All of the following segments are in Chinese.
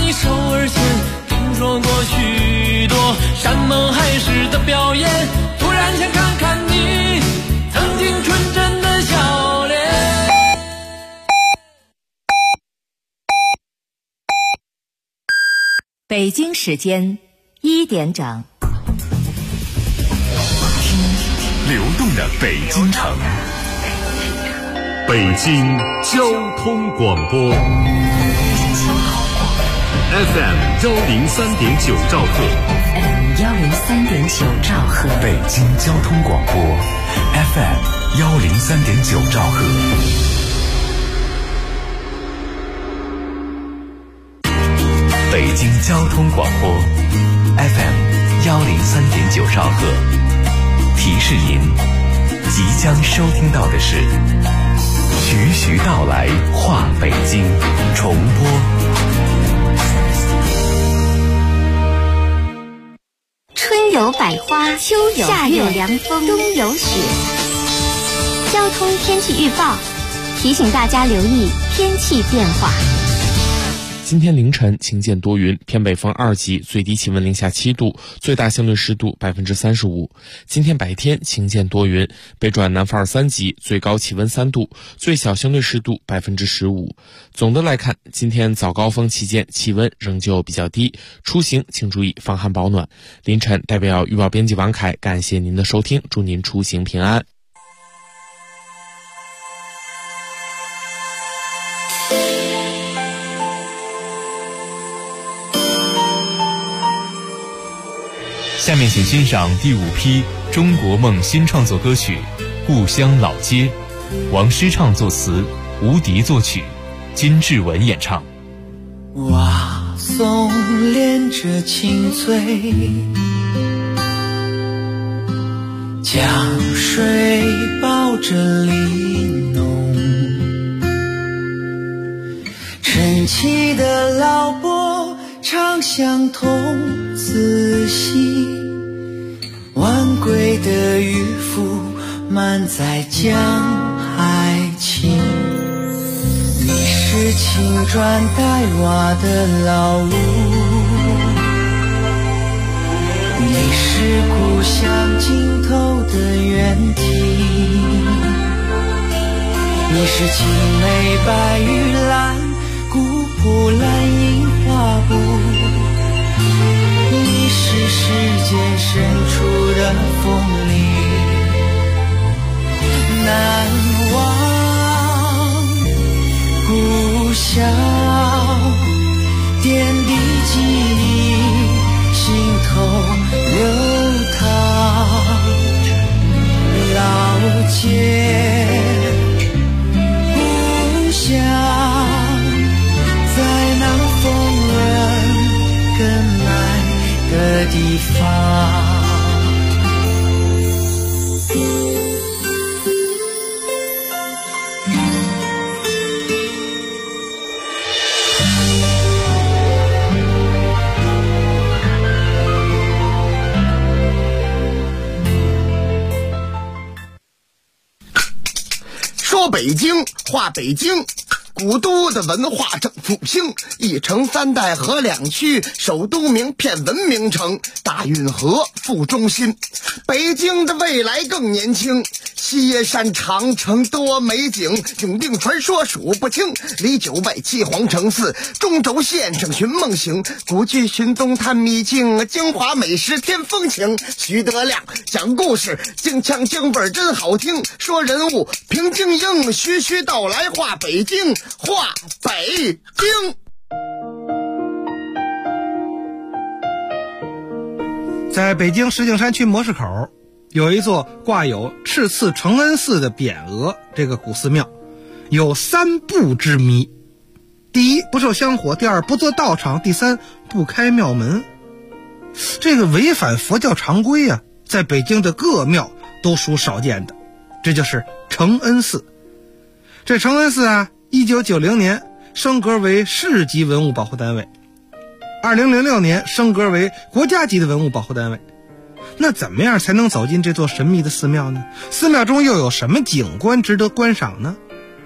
你手而牵，听说过许多山盟海誓的表演，突然想看看你曾经纯真的笑脸。 北京时间1点整， 流动的北京城，北京交通广播 FM 103.9兆赫， FM 103.9兆赫， 北京交通广播 FM 103.9兆赫。北京交通广播 FM 103.9兆赫，提示您即将收听到的是徐徐道来话北京重播。 春有百花，秋有夏有凉风，冬有雪。交通天气预报提醒大家留意天气变化。 今天凌晨晴见多云，偏北风2级，最低气温零下7度，最大相对湿度35%。今天白天晴见多云，北转南风2、3级，最高气温3度，最小相对湿度15%。总的来看，今天早高峰期间气温仍旧比较低，出行请注意防寒保暖。凌晨代表预报编辑王凯感谢您的收听，祝您出行平安。 下面请欣赏第5批中国梦新创作歌曲《故乡老街》，王诗畅作词，吴迪作曲，金志文演唱。 瓦松连着青翠，江水抱着梨浓，晨起的老伯唱相童子戏，晚归的渔夫满载江海情。你是青砖黛瓦的老路，你是故乡尽头的原地，你是青梅白玉兰，古朴蓝印花布，你是世间深处的风铃，难忘故乡点滴记忆，心头流淌。老街故乡在那风人更爱的地方。 说北京，话北京，古都的文化正复兴，一城3代和2区，首都名片文明城，大运河副中心。北京的未来更年轻，西耶山长城多美景，永定传说数不清，离9外7皇城4，中轴线上寻梦行，古剧寻东探秘境，京华美食添风情。徐德亮讲故事，京腔京味真好听，说人物评京英，徐徐道来话北京，话北京。 在北京石景山区模式口有一座挂有赤次承恩寺的匾额，这个古寺庙有3不之谜：第一，不受香火；第二，不做道场；第三，不开庙门。这个违反佛教常规啊，在北京的各庙都属少见的。这就是承恩寺。这承恩寺啊，1990年升格为市级文物保护单位，2006年升格为国家级的文物保护单位。那怎么样才能走进这座神秘的寺庙呢？寺庙中又有什么景观值得观赏呢？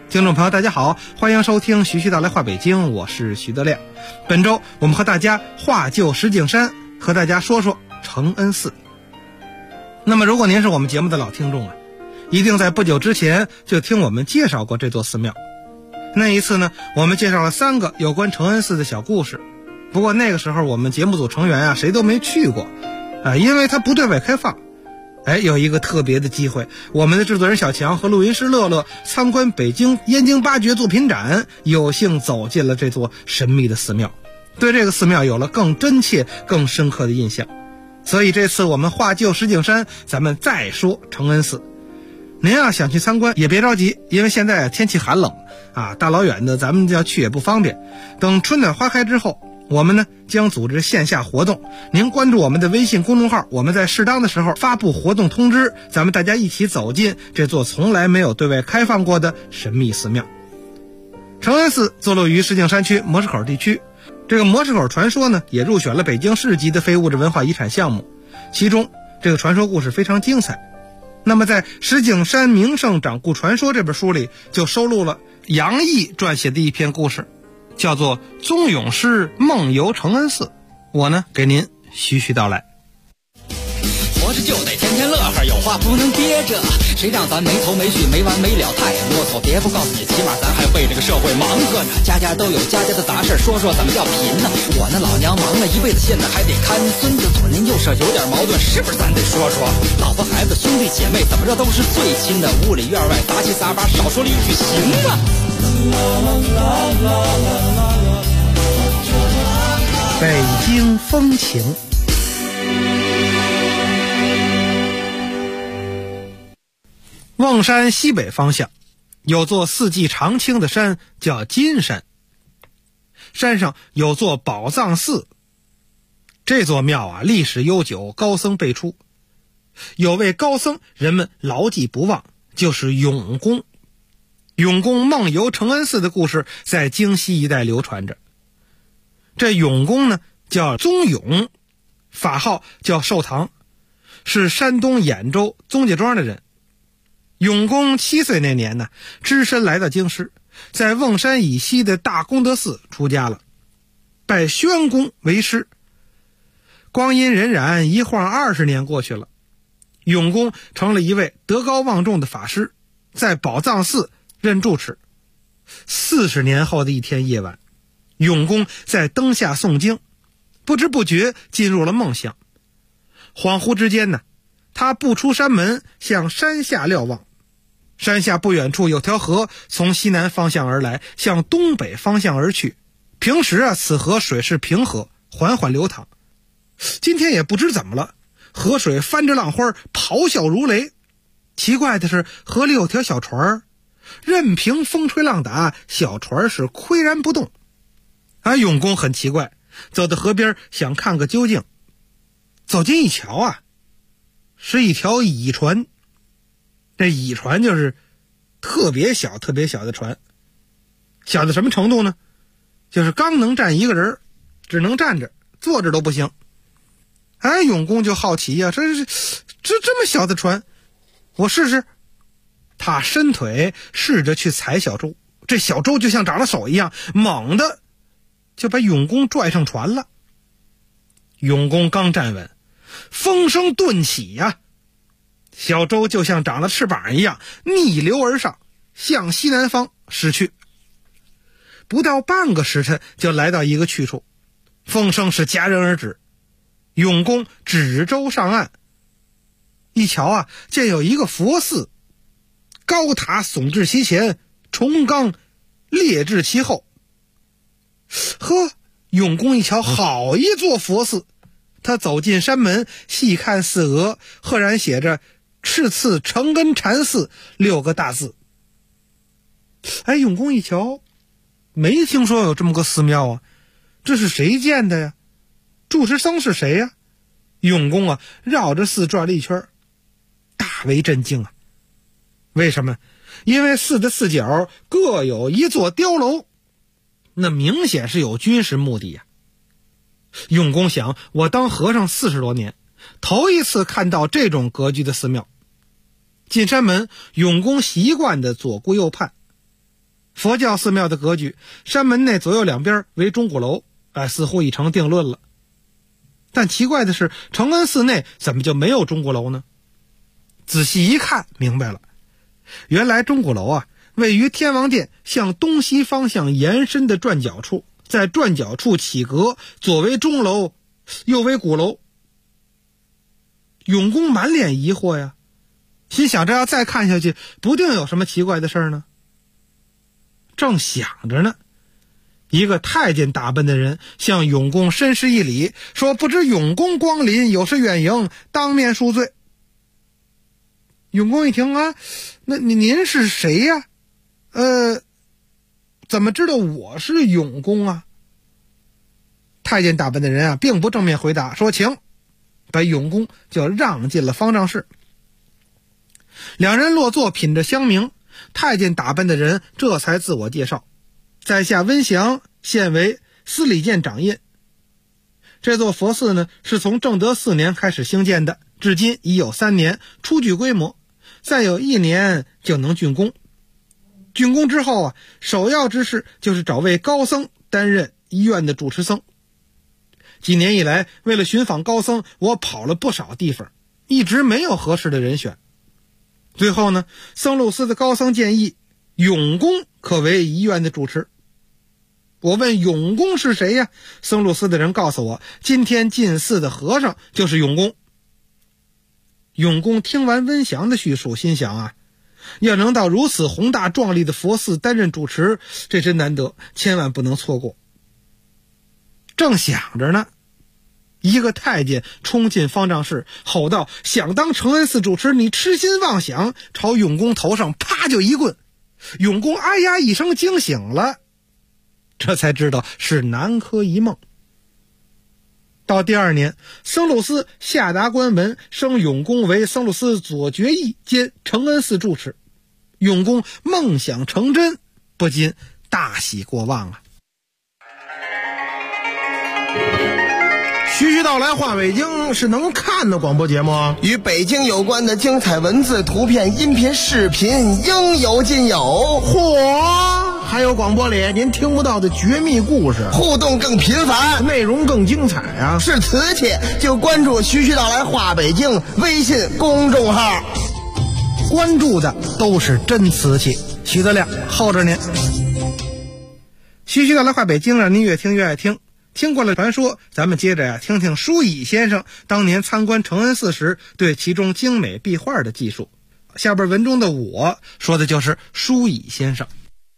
听众朋友大家好，欢迎收听徐徐道来话北京，我是徐德亮。本周我们和大家话旧石景山，和大家说说承恩寺。那么如果您是我们节目的老听众啊，一定在不久之前就听我们介绍过这座寺庙。那一次呢，我们介绍了3个有关承恩寺的小故事。不过那个时候我们节目组成员啊，谁都没去过因为它不对外开放。有一个特别的机会，我们的制作人小强和录音师乐乐参观北京燕京八绝作品展，有幸走进了这座神秘的寺庙，对这个寺庙有了更真切更深刻的印象。所以这次我们话旧石景山，咱们再说承恩寺。您想去参观也别着急，因为现在天气寒冷大老远的咱们要去也不方便。等春暖花开之后，我们呢将组织线下活动，您关注我们的微信公众号，我们在适当的时候发布活动通知，咱们大家一起走进这座从来没有对外开放过的神秘寺庙。承恩寺坐落于石景山区磨石口地区，这个磨石口传说呢也入选了北京市级的非物质文化遗产项目，其中这个传说故事非常精彩。那么在《石景山名胜掌故传说》这本书里就收录了杨毅撰写的一篇故事，叫做《宗咏诗梦游承恩寺》，我呢给您徐徐道来。 活着就得天天乐呵，有话不能憋着，谁让咱没头没绪没完没了太啰嗦。别不告诉你，起码咱还为这个社会忙活呢，家家都有家家的杂事，说说怎么叫贫呢？我那老娘忙了一辈子，现在还得看孙子，左邻右舍有点矛盾，是不是咱得说说？老婆孩子兄弟姐妹怎么着都是最亲的，屋里院外杂七杂八，少说了一句行吗？ 北京风情。瓮山西北方向有座四季常青的山，叫金山。山上有座宝藏寺，这座庙历史悠久，高僧辈出。有位高僧人们牢记不忘，就是永公。永公梦游承恩寺的故事在京西一带流传着。这永公呢叫宗永，法号叫寿堂，是山东兖州宗家庄的人。永公7岁那年呢，只身来到京师，在瓮山以西的大功德寺出家了，拜宣公为师。光阴荏苒，一晃20年过去了，永公成了一位德高望重的法师，在宝藏寺任住持。40年后的一天夜晚，永公在灯下诵经，不知不觉进入了梦乡。恍惚之间呢，他步出山门，向山下瞭望。山下不远处有条河从西南方向而来，向东北方向而去。平时此河水是平和，缓缓流淌。今天也不知怎么了，河水翻着浪花，咆哮如雷。奇怪的是，河里有条小船，任凭风吹浪打，小船是岿然不动。永公很奇怪，走到河边想看个究竟。走近一瞧是一条蚁船。这蚁船就是特别小特别小的船，小到什么程度呢？就是刚能站一个人，只能站着，坐着都不行。永公就好奇这么小的船，我试试。他伸腿试着去踩小舟，这小舟就像长了手一样，猛地就把永公拽上船了。永公刚站稳，风声顿起小舟就像长了翅膀一样逆流而上，向西南方驶去。不到半个时辰就来到一个去处，风声是戛然而止。永公止舟上岸，一瞧见有一个佛寺，高塔耸至其前，重冈列至其后。永公一瞧，好一座佛寺。他走进山门，细看寺额，赫然写着赤次承恩禅寺6个大字。永公一瞧，没听说有这么个寺庙这是谁建的呀？住持僧是谁呀？永公绕着寺转了一圈，大为震惊为什么？因为寺的4角各有一座碉楼，那明显是有军事目的永公想，我当和尚40多年，头一次看到这种格局的寺庙。进山门，永公习惯的左顾右盼， 佛教寺庙的格局，山门内左右两边为钟鼓楼，似乎已成定论了。但奇怪的是，承恩寺内怎么就没有钟鼓楼呢？仔细一看，明白了，原来钟鼓楼位于天王殿向东西方向延伸的转角处，在转角处起阁，左为钟楼，右为鼓楼。永公满脸疑惑呀，心想这要再看下去，不定有什么奇怪的事呢。正想着呢，一个太监打扮的人向永公深施一礼，说不知永公光临，有失远迎，当面恕罪。永公一听那您是谁呀？怎么知道我是永公？太监打扮的人并不正面回答，说请，把永公就让进了方丈室。两人落座品着香茗，太监打扮的人这才自我介绍，在下温祥，现为司礼监掌印。这座佛寺呢，是从正德4年开始兴建的，至今已有3年，初具规模，再有1年就能竣工。竣工之后首要之事就是找位高僧担任医院的主持僧。几年以来，为了寻访高僧，我跑了不少地方，一直没有合适的人选。最后呢，僧路司的高僧建议永公可为医院的主持。我问永公是谁呀？僧路司的人告诉我，今天进寺的和尚就是永公。永公听完温祥的叙述，心想要能到如此宏大壮丽的佛寺担任主持，这真难得，千万不能错过。正想着呢，一个太监冲进方丈室，吼道：想当承恩寺主持，你痴心妄想！朝永公头上啪就一棍。永公哎呀一声惊醒了，这才知道是南柯一梦。到第2年，僧路司下达官文，升永公为僧路司左决议兼承恩寺住持。永公梦想成真，不禁大喜过望徐徐道来话北京是能看的广播节目， 与北京有关的精彩文字、图片、音频、视频应有尽有。 嚯！还有广播里您听不到的绝密故事， 互动更频繁， 内容更精彩是瓷器就关注徐徐道来话北京微信公众号， 关注的都是真瓷器。徐德亮候着您。徐徐道来话北京让您越听越爱听。听过了传说，咱们接着听听舒乙先生当年参观承恩寺时对其中精美壁画的技术。下边文中的我说的就是舒乙先生。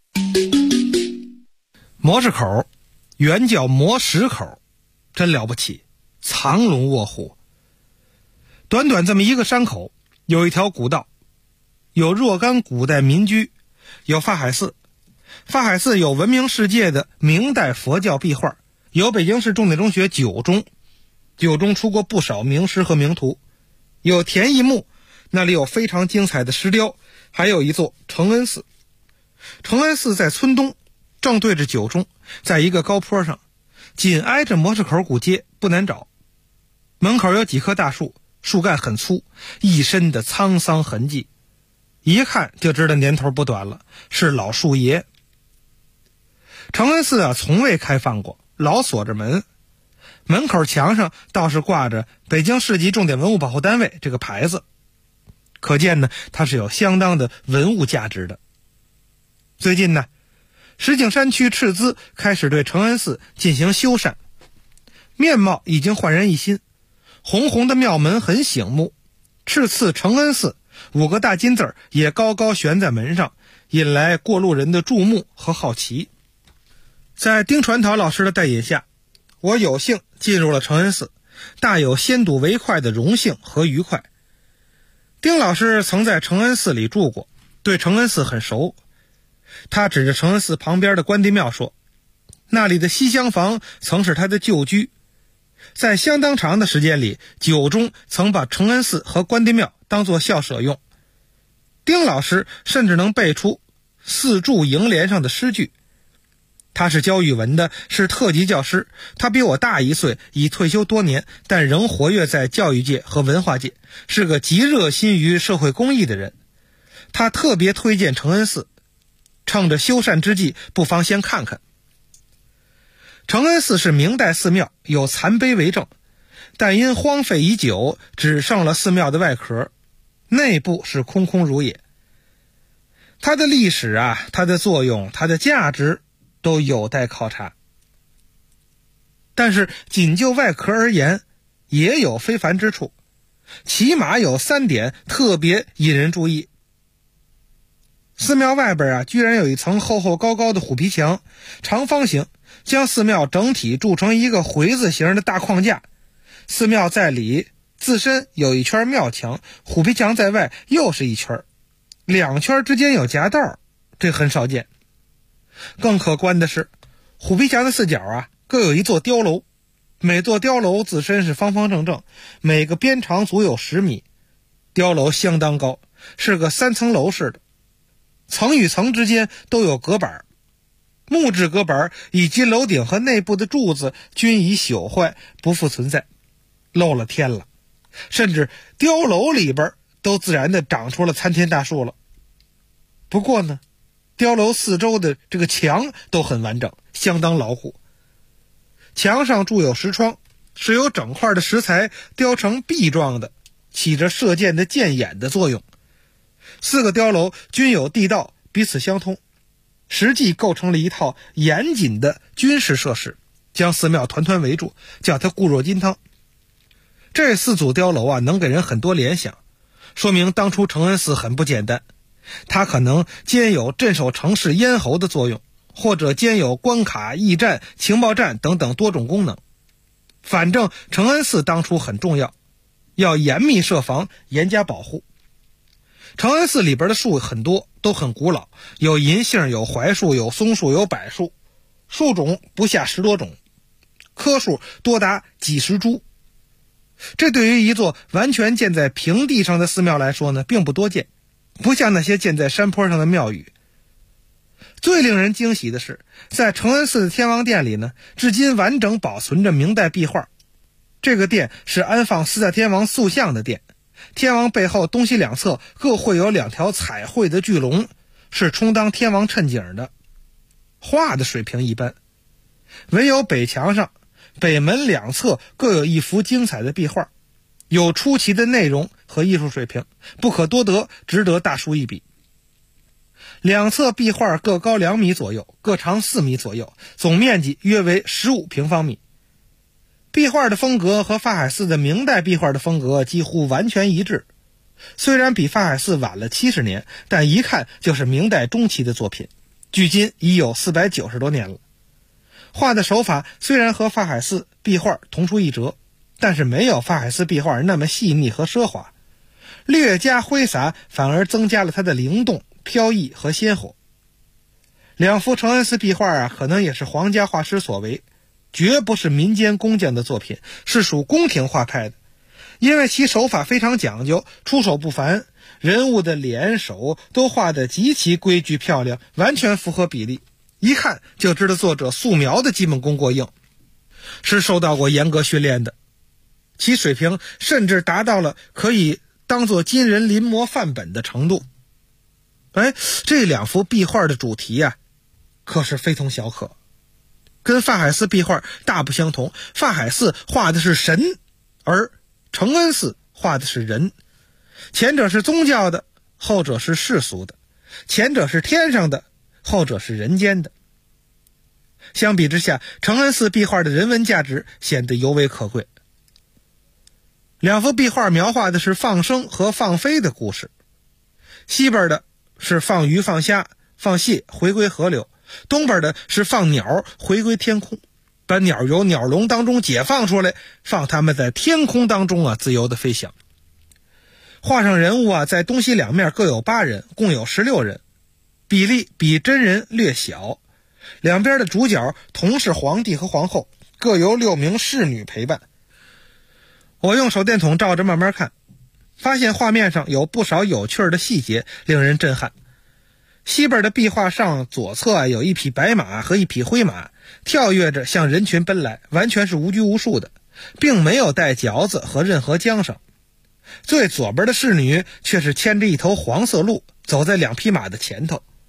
磨石口原叫磨石口，真了不起，藏龙卧虎。短短这么一个山口，有一条古道，有若干古代民居，有法海寺。法海寺有闻名世界的明代佛教壁画，有北京市重点中学9中，9中出过不少名师和名徒。有田义墓，那里有非常精彩的石雕，还有一座承恩寺。承恩寺在村东，正对着9中，在一个高坡上，紧挨着磨石口古街，不难找。门口有几棵大树，树干很粗，一身的沧桑痕迹，一看就知道年头不短了，是老树爷。承恩寺从未开放过，老锁着门，门口墙上倒是挂着北京市级重点文物保护单位这个牌子，可见呢它是有相当的文物价值的。最近呢，石景山区斥资开始对承恩寺进行修缮，面貌已经焕然一新，红红的庙门很醒目，赤次承恩寺5个大金字也高高悬在门上，引来过路人的注目和好奇。在丁传陶老师的带引下，我有幸进入了承恩寺，大有先睹为快的荣幸和愉快。丁老师曾在承恩寺里住过，对承恩寺很熟。他指着承恩寺旁边的关帝庙说，那里的西厢房曾是他的旧居。在相当长的时间里，9中曾把承恩寺和关帝庙当作校舍用。丁老师甚至能背出四柱楹联上的诗句。他是教语文的，是特级教师，他比我大1岁，已退休多年，但仍活跃在教育界和文化界，是个极热心于社会公益的人。他特别推荐承恩寺， 趁着修缮之际，不妨先看看。承恩寺是明代寺庙，有残碑为证，但因荒废已久，只剩了寺庙的外壳，内部是空空如也。它的历史啊，它的作用，它的价值都有待考察。但是仅就外壳而言，也有非凡之处，起码有3点特别引人注意。寺庙外边啊，居然有一层厚厚高高的虎皮墙，长方形，将寺庙整体筑成一个回字形的大框架。寺庙在里自身有一圈庙墙，虎皮墙在外又是一圈，2圈之间有夹道，这很少见。更可观的是，虎皮墙的4角啊，各有一座碉楼，每座碉楼自身是方方正正，每个边长足有10米，碉楼相当高，是个3层楼式的，层与层之间都有隔板，木质隔板以及楼顶和内部的柱子均已朽坏，不复存在，漏了天了，甚至碉楼里边都自然的长出了参天大树了。不过呢，碉楼四周的这个墙都很完整，相当牢固。墙上筑有石窗，是由整块的石材雕成壁状的，起着射箭的箭眼的作用。4个碉楼均有地道，彼此相通，实际构成了一套严谨的军事设施，将寺庙团团围住，叫它固若金汤。这4组碉楼啊，能给人很多联想，说明当初承恩寺很不简单。它可能兼有镇守城市咽喉的作用，或者兼有关卡、驿站、情报站等等多种功能。反正承恩寺当初很重要，要严密设防，严加保护。承恩寺里边的树很多，都很古老，有银杏，有槐树，有松树，有柏树，树种不下10多种，棵数多达几十株。这对于一座完全建在平地上的寺庙来说呢，并不多见，不像那些建在山坡上的庙宇。最令人惊喜的是，在承恩寺的天王殿里呢，至今完整保存着明代壁画。这个殿是安放4大天王塑像的殿，天王背后东西两侧各绘有2条彩绘的巨龙，是充当天王衬景的。画的水平一般，唯有北墙上北门2侧各有1幅精彩的壁画，有出奇的内容和艺术水平，不可多得，值得大书一笔。2侧壁画各高2米左右，各长4米左右，总面积约为15平方米。壁画的风格和法海寺的明代壁画的风格几乎完全一致，虽然比法海寺晚了70年，但一看就是明代中期的作品，距今已有490多年了。画的手法虽然和法海寺壁画同出一辙，但是没有法海寺壁画那么细腻和奢华，略加挥洒反而增加了它的灵动、飘逸和鲜活。2幅承恩寺壁画啊，可能也是皇家画师所为，绝不是民间工匠的作品，是属宫廷画派的。因为其手法非常讲究，出手不凡，人物的脸手都画得极其规矩漂亮，完全符合比例，一看就知道作者素描的基本功过硬，是受到过严格训练的。其水平甚至达到了可以当作今人临摹范本的程度。这2幅壁画的主题啊，可是非同小可，跟法海寺壁画大不相同。法海寺画的是神，而承恩寺画的是人，前者是宗教的，后者是世俗的，前者是天上的，后者是人间的。相比之下，承恩寺壁画的人文价值显得尤为可贵。2幅壁画描画的是放生和放飞的故事，西边的是放鱼放虾放蟹回归河流，东边的是放鸟回归天空，把鸟由鸟笼当中解放出来，放它们在天空当中啊自由的飞翔。画上人物啊，在东西两面各有8人，共有16人，比例比真人略小。两边的主角同是皇帝和皇后，各由6名侍女陪伴。我用手电筒照着慢慢看，发现画面上有不少有趣的细节，令人震撼。西边的壁画上左侧有1匹白马和1匹灰马，跳跃着向人群奔来，完全是无拘无束的，并没有带嚼子和任何缰绳。最左边的侍女却是牵着一头黄色鹿，走在2匹马的前头。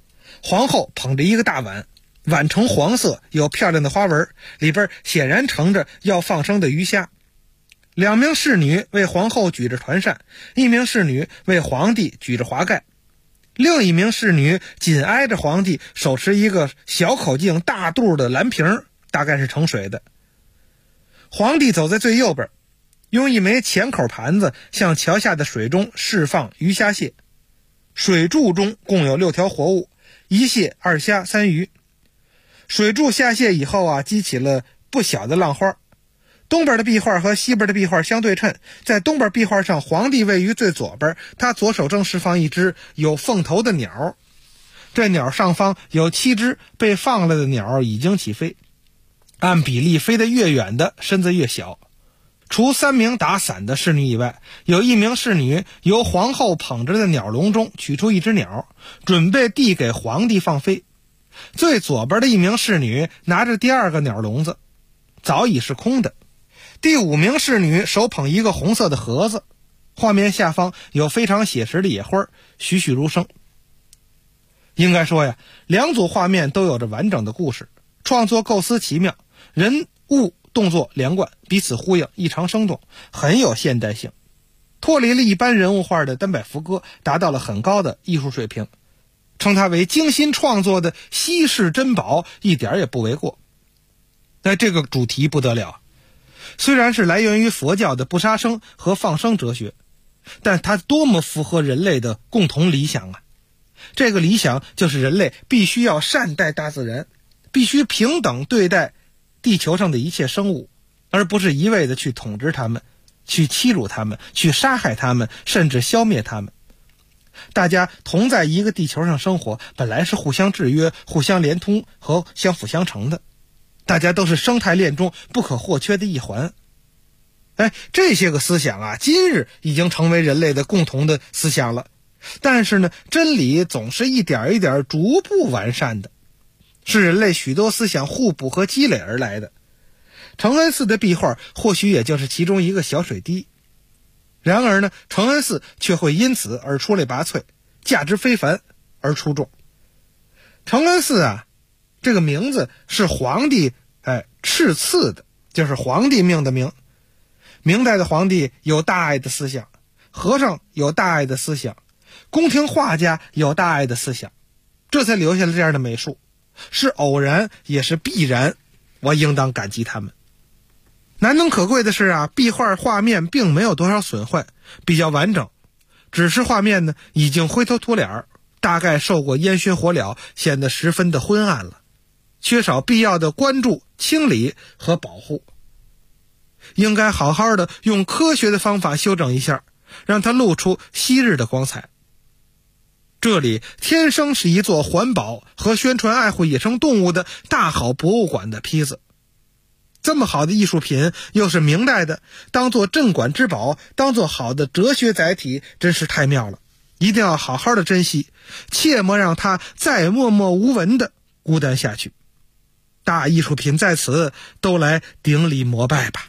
皇后捧着一个大碗，碗呈黄色，有漂亮的花纹，里边显然盛着要放生的鱼虾。2名侍女为皇后举着团扇，1名侍女为皇帝举着华盖，另1名侍女紧挨着皇帝，手持一个小口径大肚的蓝瓶，大概是盛水的。皇帝走在最右边，用一枚浅口盘子向桥下的水中释放鱼虾蟹。水柱中共有6条活物，1蟹2虾3鱼。水柱下蟹以后啊，激起了不小的浪花。东边的壁画和西边的壁画相对称，在东边壁画上，皇帝位于最左边，他左手正释放一只有凤头的鸟，这鸟上方有7只被放了的鸟已经起飞，按比例飞得越远的身子越小。除3名打伞的侍女以外，有1名侍女由皇后捧着的鸟笼中取出一只鸟，准备递给皇帝放飞。最左边的1名侍女拿着第2个鸟笼子，早已是空的。第5名侍女手捧一个红色的盒子，画面下方有非常写实的野花，栩栩如生。应该说呀，2组画面都有着完整的故事，创作构思奇妙，人物动作连贯，彼此呼应，异常生动，很有现代性，脱离了一般人物画的单摆浮歌，达到了很高的艺术水平，称它为精心创作的稀世珍宝一点也不为过。那这个主题不得了，虽然是来源于佛教的不杀生和放生哲学，但它多么符合人类的共同理想啊！这个理想就是人类必须要善待大自然，必须平等对待地球上的一切生物，而不是一味的去统治它们，去欺辱它们，去杀害它们，甚至消灭它们。大家同在一个地球上生活，本来是互相制约、互相连通和相辅相成的，大家都是生态链中不可或缺的一环。这些个思想啊，今日已经成为人类的共同的思想了。但是呢，真理总是一点一点逐步完善的，是人类许多思想互补和积累而来的。承恩寺的壁画或许也就是其中一个小水滴，然而呢，承恩寺却会因此而出类拔萃，价值非凡而出众。承恩寺啊，这个名字是皇帝敕赐的，就是皇帝命的名。明代的皇帝有大爱的思想，和尚有大爱的思想，宫廷画家有大爱的思想，这才留下了这样的美术，是偶然也是必然，我应当感激他们。难能可贵的是啊，壁画画面并没有多少损坏，比较完整，只是画面呢已经灰头土脸，大概受过烟熏火燎，显得十分的昏暗了，缺少必要的关注、清理和保护。应该好好的用科学的方法修整一下，让它露出昔日的光彩。这里天生是一座环保和宣传爱护野生动物的大好博物馆的坯子。这么好的艺术品，又是明代的，当作镇馆之宝，当作好的哲学载体，真是太妙了，一定要好好的珍惜，切莫让它再默默无闻的孤单下去。大艺术品在此，都来顶礼膜拜吧。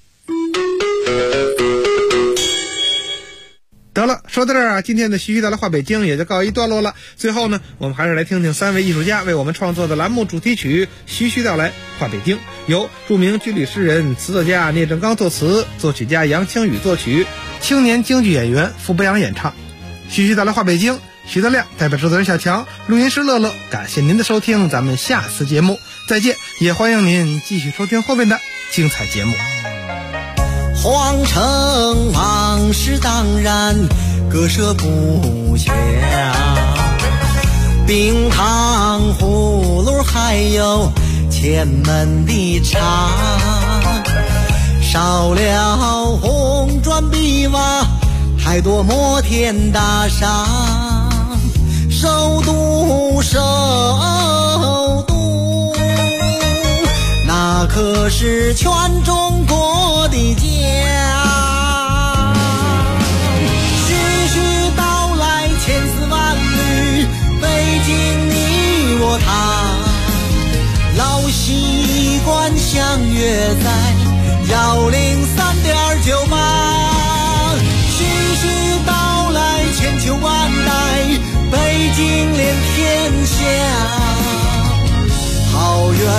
得了，说到这儿啊，今天的徐徐道来话北京也就告一段落了。最后呢，我们还是来听听3位艺术家为我们创作的栏目主题曲《徐徐道来话北京》，由著名军旅诗人、词作家聂正刚作词，作曲家杨清宇作曲，青年京剧演员傅博洋演唱。徐徐道来话北京，徐德亮代表制作人小强，录音师乐乐，感谢您的收听，咱们下次节目再见，也欢迎您继续收听后面的精彩节目。 皇城往事当然割舍不全，冰糖葫芦还有前门的茶，少了红砖碧瓦还多摩天大厦，首都首都那可是全中国的家。徐徐道来千丝万缕，北京你我他，老习惯相约在103.98。徐徐道来千秋万代，北京连天下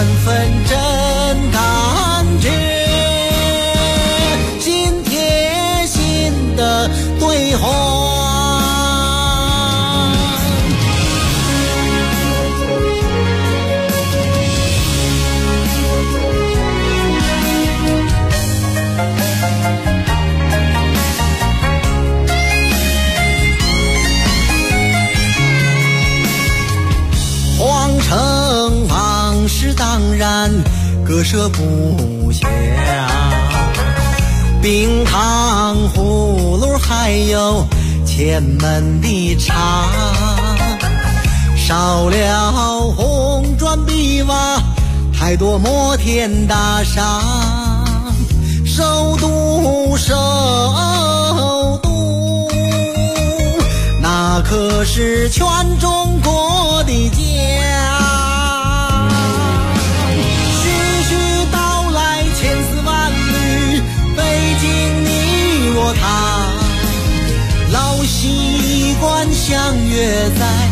分真感觉，心贴心的对话。皇城往事当然割舍不下，冰糖葫芦还有前门的茶，少了红砖碧瓦，太多摩天大厦，首都首都，那可是全中国的家。徐徐道来千丝万缕，北京你我他，老习惯相约在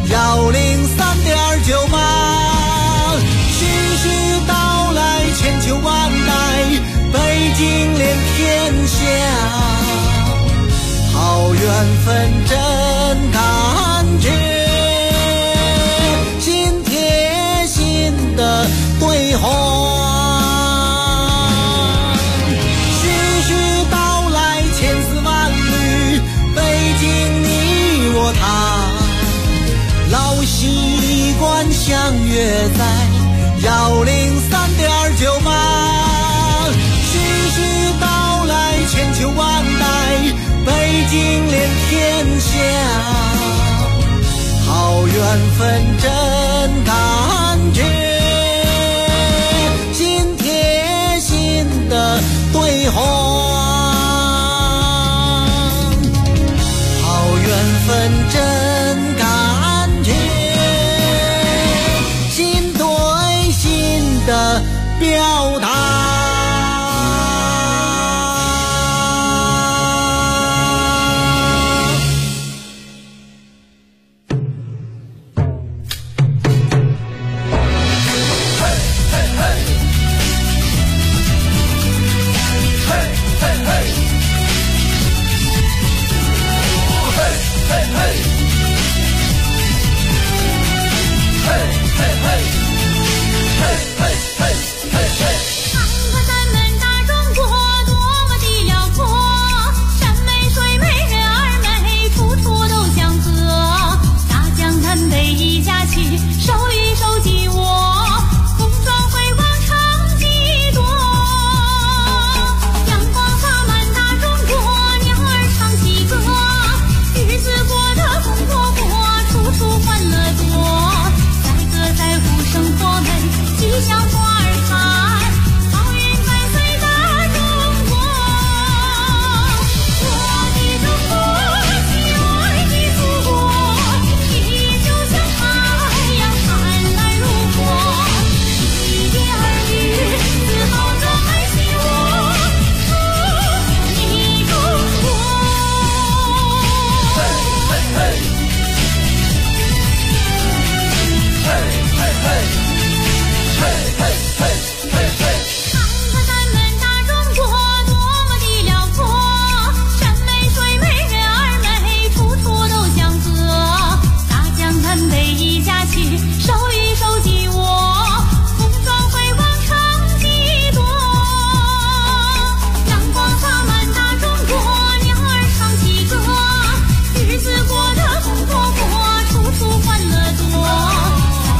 103.98。徐徐道来千秋万代，北京连天下，好缘分真感觉，心贴心的对话。徐徐道来千丝万缕，北京你我他，老习惯相约在103.98。徐徐道来千秋万代，北京连天下，好缘分真感觉，心贴心的对话。好缘分真感觉，心对心的表